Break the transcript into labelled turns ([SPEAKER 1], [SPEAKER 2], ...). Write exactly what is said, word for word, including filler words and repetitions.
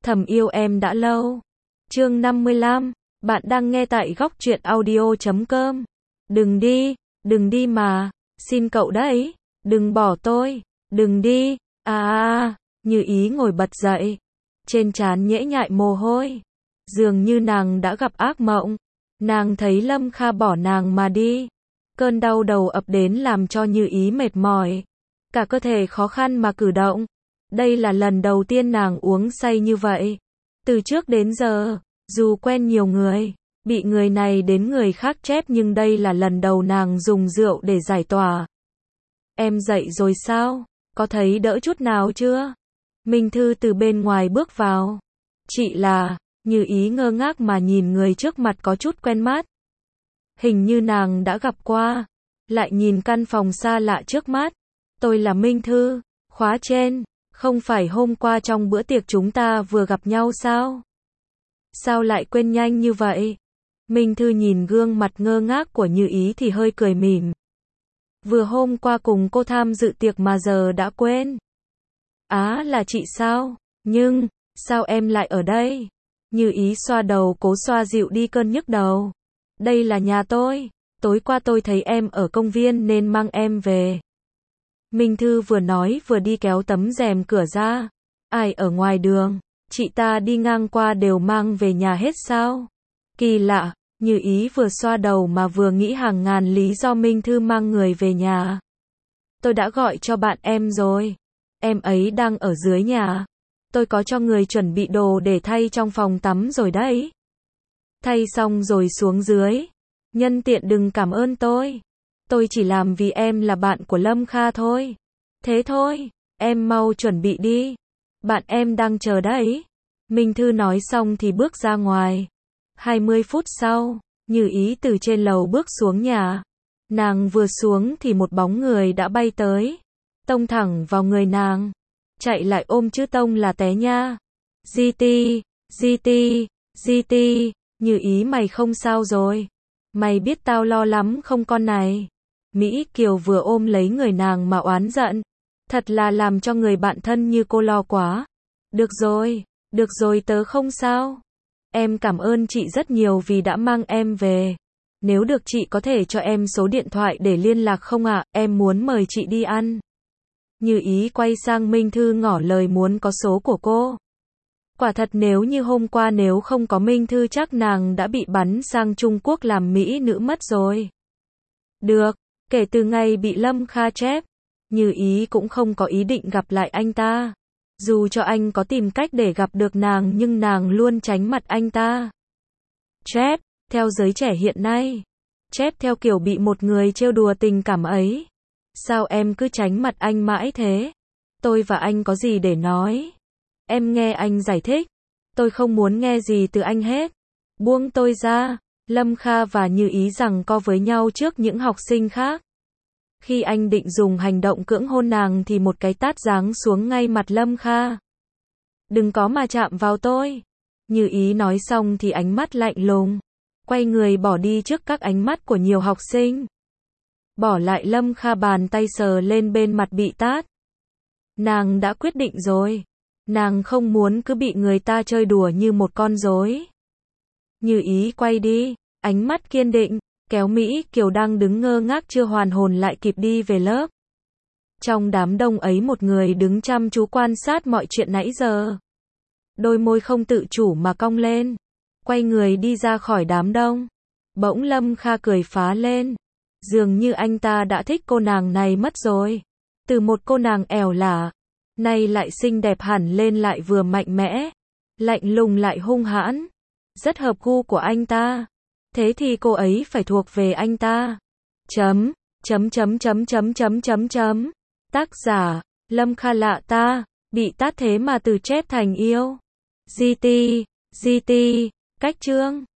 [SPEAKER 1] Thầm yêu em đã lâu. Chương năm mươi lăm, bạn đang nghe tại góc truyện audio chấm com. Đừng đi, đừng đi mà, xin cậu đấy, đừng bỏ tôi, đừng đi, à à à, Như Ý ngồi bật dậy, trên trán nhễ nhại mồ hôi, dường như nàng đã gặp ác mộng, nàng thấy Lâm Kha bỏ nàng mà đi, cơn đau đầu ập đến làm cho Như Ý mệt mỏi, cả cơ thể khó khăn mà cử động. Đây là lần đầu tiên nàng uống say như vậy. Từ trước đến giờ, dù quen nhiều người, bị người này đến người khác chép nhưng đây là lần đầu nàng dùng rượu để giải tỏa. Em dậy rồi sao? Có thấy đỡ chút nào chưa? Minh Thư từ bên ngoài bước vào. Chị là, Như Ý ngơ ngác mà nhìn người trước mặt có chút quen mắt. Hình như nàng đã gặp qua. Lại nhìn căn phòng xa lạ trước mắt. Tôi là Minh Thư, khóa trên. Không phải hôm qua trong bữa tiệc chúng ta vừa gặp nhau sao? Sao lại quên nhanh như vậy? Minh Thư nhìn gương mặt ngơ ngác của Như Ý thì hơi cười mỉm. Vừa hôm qua cùng cô tham dự tiệc mà giờ đã quên. Á là chị sao? Nhưng, sao em lại ở đây? Như Ý xoa đầu cố xoa dịu đi cơn nhức đầu. Đây là nhà tôi. Tối qua tôi thấy em ở công viên nên mang em về. Minh Thư vừa nói vừa đi kéo tấm rèm cửa ra. Ai ở ngoài đường? Chị ta đi ngang qua đều mang về nhà hết sao? Kỳ lạ, Như Ý vừa xoa đầu mà vừa nghĩ hàng ngàn lý do Minh Thư mang người về nhà. Tôi đã gọi cho bạn em rồi. Em ấy đang ở dưới nhà. Tôi có cho người chuẩn bị đồ để thay trong phòng tắm rồi đấy. Thay xong rồi xuống dưới. Nhân tiện đừng cảm ơn tôi. Tôi chỉ làm vì em là bạn của Lâm Kha thôi. Thế thôi, em mau chuẩn bị đi. Bạn em đang chờ đấy. Minh Thư nói xong thì bước ra ngoài. hai mươi phút sau, Như Ý từ trên lầu bước xuống nhà. Nàng vừa xuống thì một bóng người đã bay tới. Tông thẳng vào người nàng. Chạy lại ôm chữ tông là té nha. giê tê, giê tê, giê tê, Như Ý mày không sao rồi. Mày biết tao lo lắm không con này. Mỹ Kiều vừa ôm lấy người nàng mà oán giận. Thật là làm cho người bạn thân như cô lo quá. Được rồi, được rồi tớ không sao. Em cảm ơn chị rất nhiều vì đã mang em về. Nếu được chị có thể cho em số điện thoại để liên lạc không ạ? Em muốn mời chị đi ăn. Như Ý quay sang Minh Thư ngỏ lời muốn có số của cô. Quả thật nếu như hôm qua nếu không có Minh Thư chắc nàng đã bị bắn sang Trung Quốc làm mỹ nữ mất rồi. Được, kể từ ngày bị Lâm Kha chép, Như Ý cũng không có ý định gặp lại anh ta. Dù cho anh có tìm cách để gặp được nàng nhưng nàng luôn tránh mặt anh ta. Chép, theo giới trẻ hiện nay. Chép theo kiểu bị một người trêu đùa tình cảm ấy. Sao em cứ tránh mặt anh mãi thế? Tôi và anh có gì để nói? Em nghe anh giải thích. Tôi không muốn nghe gì từ anh hết. Buông tôi ra. Lâm Kha và Như Ý giằng co với nhau trước những học sinh khác. Khi anh định dùng hành động cưỡng hôn nàng thì một cái tát giáng xuống ngay mặt Lâm Kha. Đừng có mà chạm vào tôi. Như Ý nói xong thì ánh mắt lạnh lùng. Quay người bỏ đi trước các ánh mắt của nhiều học sinh. Bỏ lại Lâm Kha bàn tay sờ lên bên mặt bị tát. Nàng đã quyết định rồi. Nàng không muốn cứ bị người ta chơi đùa như một con rối. Như Ý quay đi, ánh mắt kiên định, kéo Mỹ Kiều đang đứng ngơ ngác chưa hoàn hồn lại kịp đi về lớp. Trong đám đông ấy một người đứng chăm chú quan sát mọi chuyện nãy giờ. Đôi môi không tự chủ mà cong lên. Quay người đi ra khỏi đám đông. Bỗng Lâm Kha cười phá lên. Dường như anh ta đã thích cô nàng này mất rồi. Từ một cô nàng ẻo lả, nay lại xinh đẹp hẳn lên lại vừa mạnh mẽ. Lạnh lùng lại hung hãn. Rất hợp gu của anh ta. Thế thì cô ấy phải thuộc về anh ta. Chấm, chấm chấm chấm chấm chấm chấm chấm. Tác giả, Lâm Kha lạ ta, bị tát thế mà từ chép thành yêu. giê tê, giê tê, cách chương.